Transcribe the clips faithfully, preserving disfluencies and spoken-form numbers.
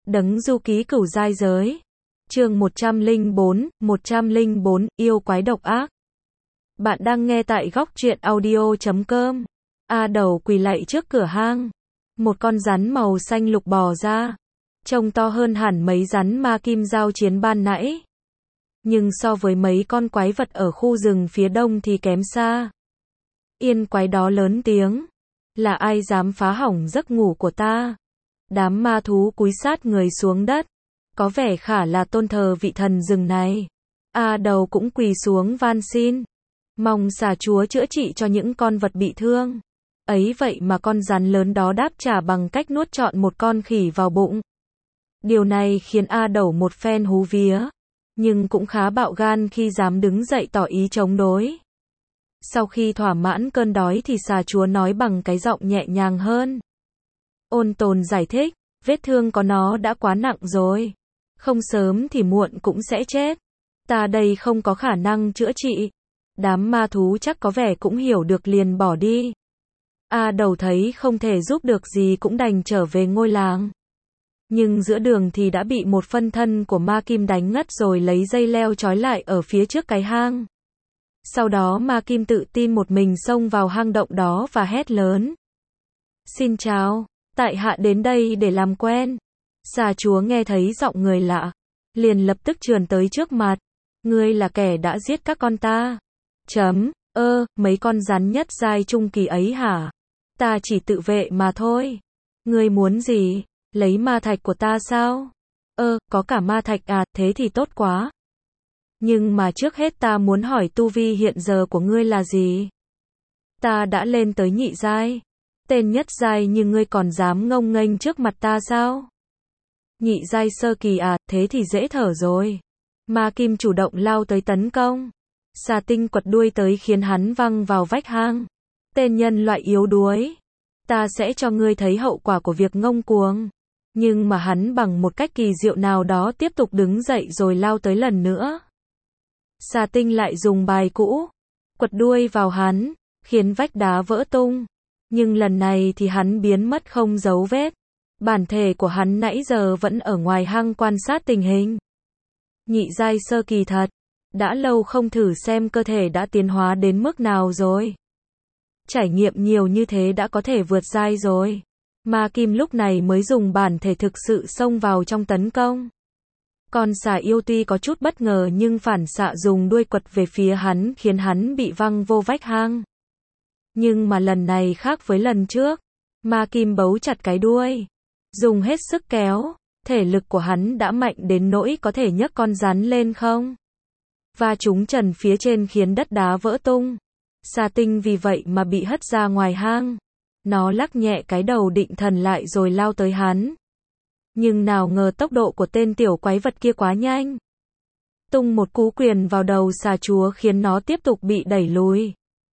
Đấng du ký cửu giai giới. Chương một trăm lẻ bốn, một trăm lẻ bốn, yêu quái độc ác. Bạn đang nghe tại góc truyện audio chấm com. A Đầu quỳ lạy trước cửa hang. Một con rắn màu xanh lục bò ra. Trông to hơn hẳn mấy rắn ma kim giao chiến ban nãy. Nhưng so với mấy con quái vật ở khu rừng phía đông thì kém xa. Yên quái đó lớn tiếng. Là ai dám phá hỏng giấc ngủ của ta? Đám ma thú cúi sát người xuống đất. Có vẻ khả là tôn thờ vị thần rừng này. A Đầu cũng quỳ xuống van xin. Mong xà chúa chữa trị cho những con vật bị thương. Ấy vậy mà con rắn lớn đó đáp trả bằng cách nuốt trọn một con khỉ vào bụng. Điều này khiến A Đầu một phen hú vía. Nhưng cũng khá bạo gan khi dám đứng dậy tỏ ý chống đối. Sau khi thỏa mãn cơn đói thì xà chúa nói bằng cái giọng nhẹ nhàng hơn. Ôn Tồn giải thích, vết thương có nó đã quá nặng rồi. Không sớm thì muộn cũng sẽ chết. Ta đây không có khả năng chữa trị. Đám ma thú chắc có vẻ cũng hiểu được liền bỏ đi. A Đầu thấy không thể giúp được gì cũng đành trở về ngôi làng. Nhưng giữa đường thì đã bị một phân thân của ma kim đánh ngất rồi lấy dây leo trói lại ở phía trước cái hang. Sau đó ma kim tự tin một mình xông vào hang động đó và hét lớn. Xin chào, tại hạ đến đây để làm quen. Xà chúa nghe thấy giọng người lạ, liền lập tức trườn tới trước mặt. Ngươi là kẻ đã giết các con ta. Chấm, ơ, mấy con rắn nhất giai trung kỳ ấy hả? Ta chỉ tự vệ mà thôi. Ngươi muốn gì? Lấy ma thạch của ta sao? Ơ, có cả ma thạch à, thế thì tốt quá. Nhưng mà trước hết ta muốn hỏi tu vi hiện giờ của ngươi là gì? Ta đã lên tới nhị giai. Tên nhất giai nhưng ngươi còn dám ngông nghênh trước mặt ta sao? Nhị giai sơ kỳ à, thế thì dễ thở rồi. Ma kim chủ động lao tới tấn công. Xà tinh quật đuôi tới khiến hắn văng vào vách hang. Tên nhân loại yếu đuối. Ta sẽ cho ngươi thấy hậu quả của việc ngông cuồng. Nhưng mà hắn bằng một cách kỳ diệu nào đó tiếp tục đứng dậy rồi lao tới lần nữa. Xà tinh lại dùng bài cũ. Quật đuôi vào hắn. Khiến vách đá vỡ tung. Nhưng lần này thì hắn biến mất không dấu vết. Bản thể của hắn nãy giờ vẫn ở ngoài hang quan sát tình hình. Nhị giai sơ kỳ thật. Đã lâu không thử xem cơ thể đã tiến hóa đến mức nào rồi. Trải nghiệm nhiều như thế đã có thể vượt giai rồi. Ma kim lúc này mới dùng bản thể thực sự xông vào trong tấn công. Con xà yêu tuy có chút bất ngờ nhưng phản xạ dùng đuôi quật về phía hắn khiến hắn bị văng vô vách hang. Nhưng mà lần này khác với lần trước. Ma kim bấu chặt cái đuôi. Dùng hết sức kéo. Thể lực của hắn đã mạnh đến nỗi có thể nhấc con rắn lên không? Và trúng trần phía trên khiến đất đá vỡ tung. Xà tinh vì vậy mà bị hất ra ngoài hang. Nó lắc nhẹ cái đầu định thần lại rồi lao tới hắn. Nhưng nào ngờ tốc độ của tên tiểu quái vật kia quá nhanh. Tung một cú quyền vào đầu xà chúa khiến nó tiếp tục bị đẩy lùi.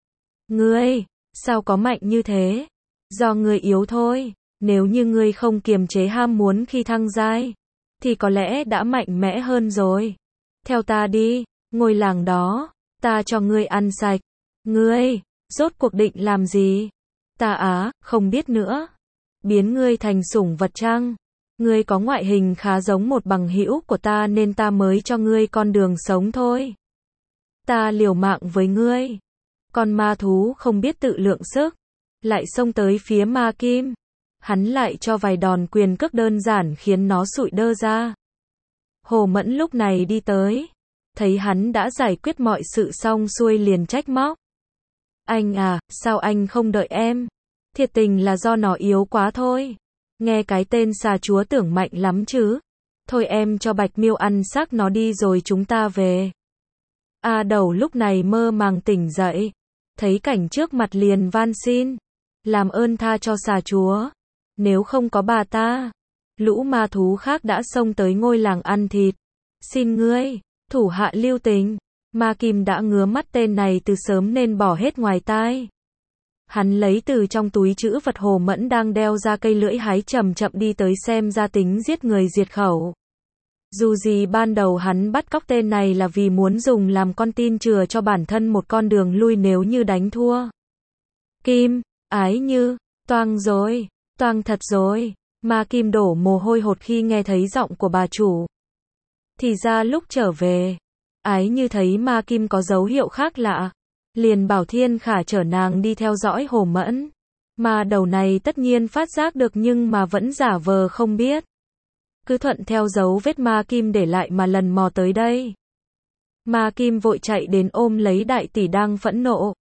Ngươi, sao có mạnh như thế? Do ngươi yếu thôi. Nếu như ngươi không kiềm chế ham muốn khi thăng giai, thì có lẽ đã mạnh mẽ hơn rồi. Theo ta đi, ngôi làng đó, ta cho ngươi ăn sạch. Ngươi, rốt cuộc định làm gì? Ta á, không biết nữa. Biến ngươi thành sủng vật chăng? Ngươi có ngoại hình khá giống một bằng hữu của ta nên ta mới cho ngươi con đường sống thôi. Ta liều mạng với ngươi. Con ma thú không biết tự lượng sức, lại xông tới phía ma kim. Hắn lại cho vài đòn quyền cước đơn giản khiến nó sụi đơ ra. Hồ Mẫn lúc này đi tới. Thấy hắn đã giải quyết mọi sự xong xuôi liền trách móc. Anh à, sao anh không đợi em? Thiệt tình là do nó yếu quá thôi. Nghe cái tên xà chúa tưởng mạnh lắm chứ. Thôi em cho Bạch Miêu ăn xác nó đi rồi chúng ta về. A Đầu lúc này mơ màng tỉnh dậy. Thấy cảnh trước mặt liền van xin. Làm ơn tha cho xà chúa. Nếu không có bà ta, lũ ma thú khác đã xông tới ngôi làng ăn thịt. Xin ngươi, thủ hạ lưu tình. Ma kim đã ngứa mắt tên này từ sớm nên bỏ hết ngoài tai. Hắn lấy từ trong túi trữ vật Hồ Mẫn đang đeo ra cây lưỡi hái chậm chậm đi tới xem ra tính giết người diệt khẩu. Dù gì ban đầu hắn bắt cóc tên này là vì muốn dùng làm con tin chừa cho bản thân một con đường lui nếu như đánh thua. Kim, ái như, toang rồi. Toang thật rồi. Ma Kim đổ mồ hôi hột khi nghe thấy giọng của bà chủ. Thì ra lúc trở về, Ái Như thấy Ma Kim có dấu hiệu khác lạ, liền bảo Thiên Khả chở nàng đi theo dõi Hồ Mẫn. Ma đầu này tất nhiên phát giác được nhưng mà vẫn giả vờ không biết. Cứ thuận theo dấu vết Ma Kim để lại mà lần mò tới đây. Ma Kim vội chạy đến ôm lấy đại tỷ đang phẫn nộ.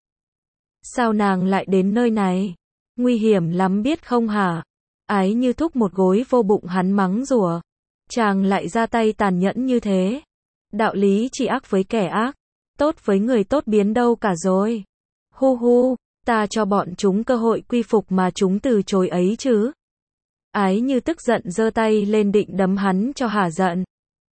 Sao nàng lại đến nơi này? Nguy hiểm lắm biết không hả? Ái Như thúc một gối vô bụng hắn mắng rủa. Chàng lại ra tay tàn nhẫn như thế. Đạo lý chỉ ác với kẻ ác, tốt với người tốt biến đâu cả rồi. Hu hu, ta cho bọn chúng cơ hội quy phục mà chúng từ chối ấy chứ. Ái Như tức giận giơ tay lên định đấm hắn cho hả giận.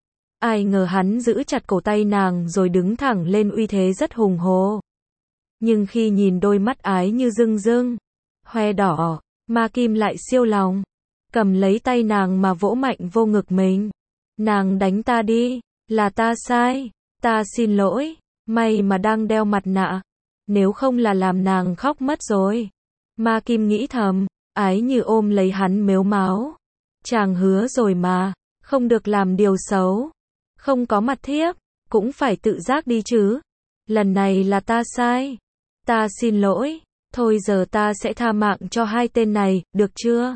Ai ngờ hắn giữ chặt cổ tay nàng rồi đứng thẳng lên uy thế rất hùng hồ. Nhưng khi nhìn đôi mắt Ái Như rưng rưng, hoe đỏ, Ma Kim lại siêu lòng. Cầm lấy tay nàng mà vỗ mạnh vô ngực mình. Nàng đánh ta đi, là ta sai, ta xin lỗi, may mà đang đeo mặt nạ. Nếu không là làm nàng khóc mất rồi. Ma Kim nghĩ thầm, Ái Như ôm lấy hắn mếu máo. Chàng hứa rồi mà, không được làm điều xấu. Không có mặt thiếp, cũng phải tự giác đi chứ. Lần này là ta sai. Ta xin lỗi, thôi giờ ta sẽ tha mạng cho hai tên này, được chưa?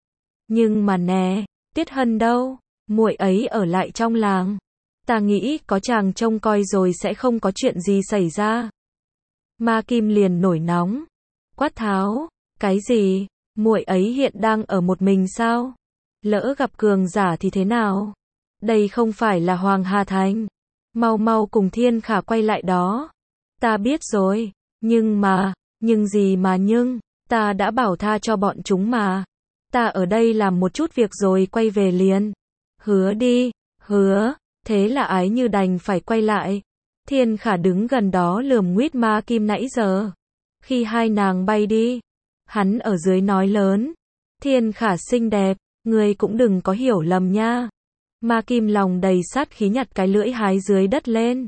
Nhưng mà nè, Tiết Hân đâu? Muội ấy ở lại trong làng. Ta nghĩ có chàng trông coi rồi sẽ không có chuyện gì xảy ra. Ma Kim liền nổi nóng, quát tháo, cái gì? Muội ấy hiện đang ở một mình sao? Lỡ gặp cường giả thì thế nào? Đây không phải là Hoàng Hà Thành. Mau mau cùng Thiên Khả quay lại đó. Ta biết rồi, nhưng mà, nhưng gì mà nhưng, ta đã bảo tha cho bọn chúng mà. Ta ở đây làm một chút việc rồi quay về liền. Hứa đi, hứa, thế là Ái Như đành phải quay lại. Thiên Khả đứng gần đó lườm nguýt Ma Kim nãy giờ. Khi hai nàng bay đi, hắn ở dưới nói lớn. Thiên Khả xinh đẹp, ngươi cũng đừng có hiểu lầm nha. Ma Kim lòng đầy sát khí nhặt cái lưỡi hái dưới đất lên.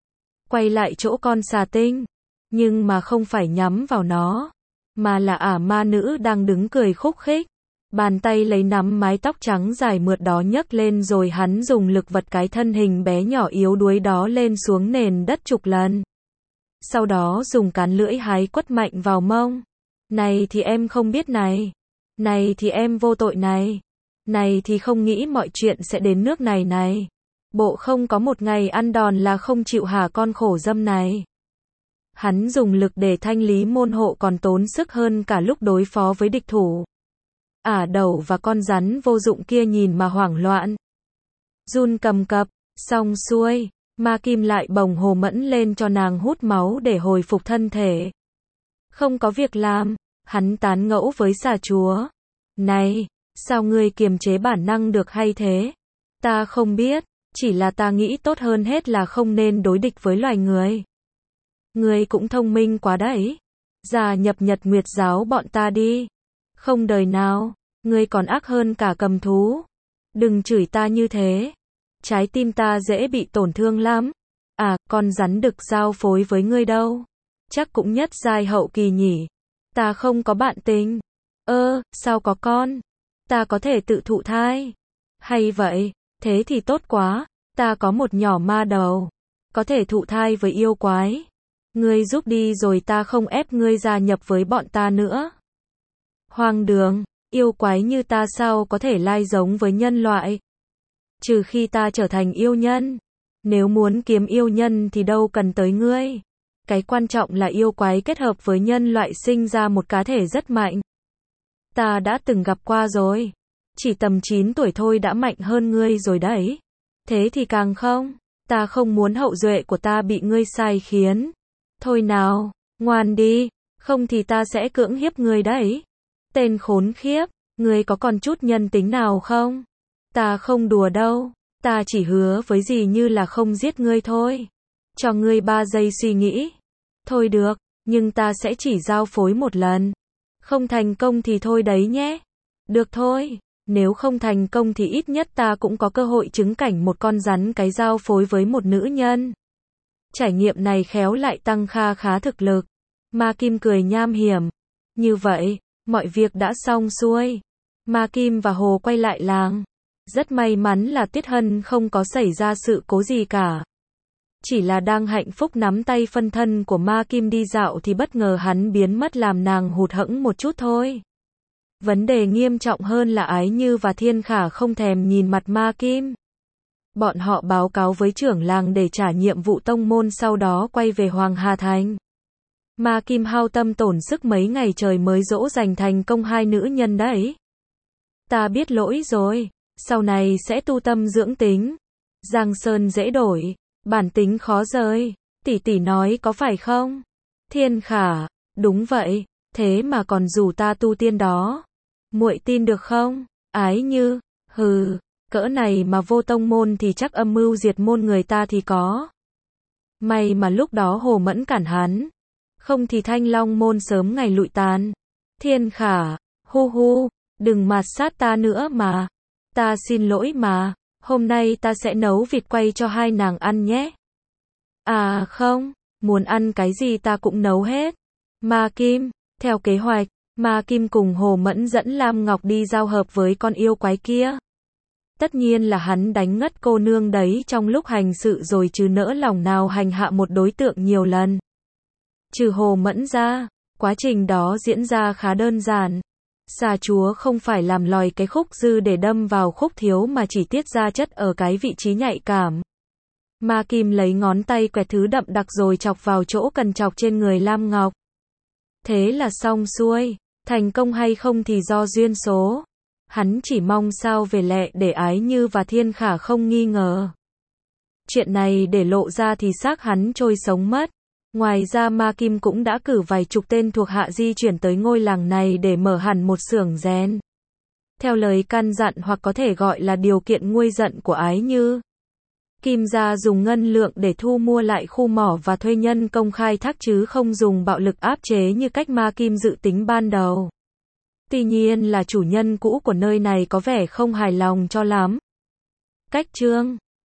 Quay lại chỗ con xà tinh. Nhưng mà không phải nhắm vào nó. Mà là ả ma nữ đang đứng cười khúc khích. Bàn tay lấy nắm mái tóc trắng dài mượt đó nhấc lên rồi hắn dùng lực vật cái thân hình bé nhỏ yếu đuối đó lên xuống nền đất chục lần. Sau đó dùng cán lưỡi hái quất mạnh vào mông. Này thì em không biết này. Này thì em vô tội này. Này thì không nghĩ mọi chuyện sẽ đến nước này này. Bộ không có một ngày ăn đòn là không chịu hả con khổ dâm này. Hắn dùng lực để thanh lý môn hộ còn tốn sức hơn cả lúc đối phó với địch thủ. Ả đầu và con rắn vô dụng kia nhìn mà hoảng loạn. Run cầm cập, xong xuôi, Ma Kim lại bồng Hồ Mẫn lên cho nàng hút máu để hồi phục thân thể. Không có việc làm, hắn tán ngẫu với xà chúa. Này, sao ngươi kiềm chế bản năng được hay thế? Ta không biết, chỉ là ta nghĩ tốt hơn hết là không nên đối địch với loài người. Ngươi cũng thông minh quá đấy. Gia nhập Nhật Nguyệt giáo bọn ta đi. Không đời nào, ngươi còn ác hơn cả cầm thú. Đừng chửi ta như thế. Trái tim ta dễ bị tổn thương lắm. À, con rắn đực giao phối với ngươi đâu. Chắc cũng nhất giai hậu kỳ nhỉ. Ta không có bạn tình. Ơ, sao có con? Ta có thể tự thụ thai. Hay vậy, thế thì tốt quá. Ta có một nhỏ ma đầu. Có thể thụ thai với yêu quái. Ngươi giúp đi rồi ta không ép ngươi gia nhập với bọn ta nữa. Hoang đường, yêu quái như ta sao có thể lai giống với nhân loại? Trừ khi ta trở thành yêu nhân. Nếu muốn kiếm yêu nhân thì đâu cần tới ngươi. Cái quan trọng là yêu quái kết hợp với nhân loại sinh ra một cá thể rất mạnh. Ta đã từng gặp qua rồi. Chỉ tầm chín tuổi thôi đã mạnh hơn ngươi rồi đấy. Thế thì càng không. Ta không muốn hậu duệ của ta bị ngươi sai khiến. Thôi nào, ngoan đi. Không thì ta sẽ cưỡng hiếp ngươi đấy. Tên khốn khiếp, ngươi có còn chút nhân tính nào không? Ta không đùa đâu. Ta chỉ hứa với dì như là không giết ngươi thôi. Cho ngươi ba giây suy nghĩ. Thôi được, nhưng ta sẽ chỉ giao phối một lần. Không thành công thì thôi đấy nhé. Được thôi, nếu không thành công thì ít nhất ta cũng có cơ hội chứng cảnh một con rắn cái giao phối với một nữ nhân. Trải nghiệm này khéo lại tăng kha khá thực lực. Ma Kim cười nham hiểm. Như vậy, mọi việc đã xong xuôi. Ma Kim và Hồ quay lại làng. Rất may mắn là Tuyết Hân không có xảy ra sự cố gì cả. Chỉ là đang hạnh phúc nắm tay phân thân của Ma Kim đi dạo thì bất ngờ hắn biến mất làm nàng hụt hẫng một chút thôi. Vấn đề nghiêm trọng hơn là Ái Như và Thiên Khả không thèm nhìn mặt Ma Kim. Bọn họ báo cáo với trưởng làng để trả nhiệm vụ tông môn, sau đó quay về Hoàng Hà Thành. Ma Kim hao tâm tổn sức mấy ngày trời mới dỗ dành thành công hai nữ nhân đấy. Ta biết lỗi rồi, sau này sẽ tu tâm dưỡng tính. Giang sơn dễ đổi, bản tính khó rời. Tỷ tỷ nói có phải không? Thiên Khả, đúng vậy, thế mà còn rủ ta tu tiên đó. Muội tin được không? Ái Như, hừ, cỡ này mà vô tông môn thì chắc âm mưu diệt môn người ta thì có. May mà lúc đó Hồ Mẫn cản hắn, không thì Thanh Long môn sớm ngày lụi tàn. Thiên Khả, hu hu, đừng mạt sát ta nữa mà. Ta xin lỗi mà, hôm nay ta sẽ nấu vịt quay cho hai nàng ăn nhé. À không, muốn ăn cái gì ta cũng nấu hết. Ma Kim, theo kế hoạch, Ma Kim cùng Hồ Mẫn dẫn Lam Ngọc đi giao hợp với con yêu quái kia. Tất nhiên là hắn đánh ngất cô nương đấy trong lúc hành sự rồi, chứ nỡ lòng nào hành hạ một đối tượng nhiều lần. Trừ Hồ Mẫn ra, quá trình đó diễn ra khá đơn giản. Xà chúa không phải làm lòi cái khúc dư để đâm vào khúc thiếu mà chỉ tiết ra chất ở cái vị trí nhạy cảm. Ma Kim lấy ngón tay quẹt thứ đậm đặc rồi chọc vào chỗ cần chọc trên người Lam Ngọc. Thế là xong xuôi, thành công hay không thì do duyên số. Hắn chỉ mong sao về lẹ để Ái Như và Thiên Khả không nghi ngờ. Chuyện này để lộ ra thì xác hắn trôi sống mất. Ngoài ra Ma Kim cũng đã cử vài chục tên thuộc hạ di chuyển tới ngôi làng này để mở hẳn một xưởng rèn. Theo lời căn dặn hoặc có thể gọi là điều kiện nguôi giận của Ái Như, Kim gia dùng ngân lượng để thu mua lại khu mỏ và thuê nhân công khai thác chứ không dùng bạo lực áp chế như cách Ma Kim dự tính ban đầu. Tuy nhiên là chủ nhân cũ của nơi này có vẻ không hài lòng cho lắm. Cách chương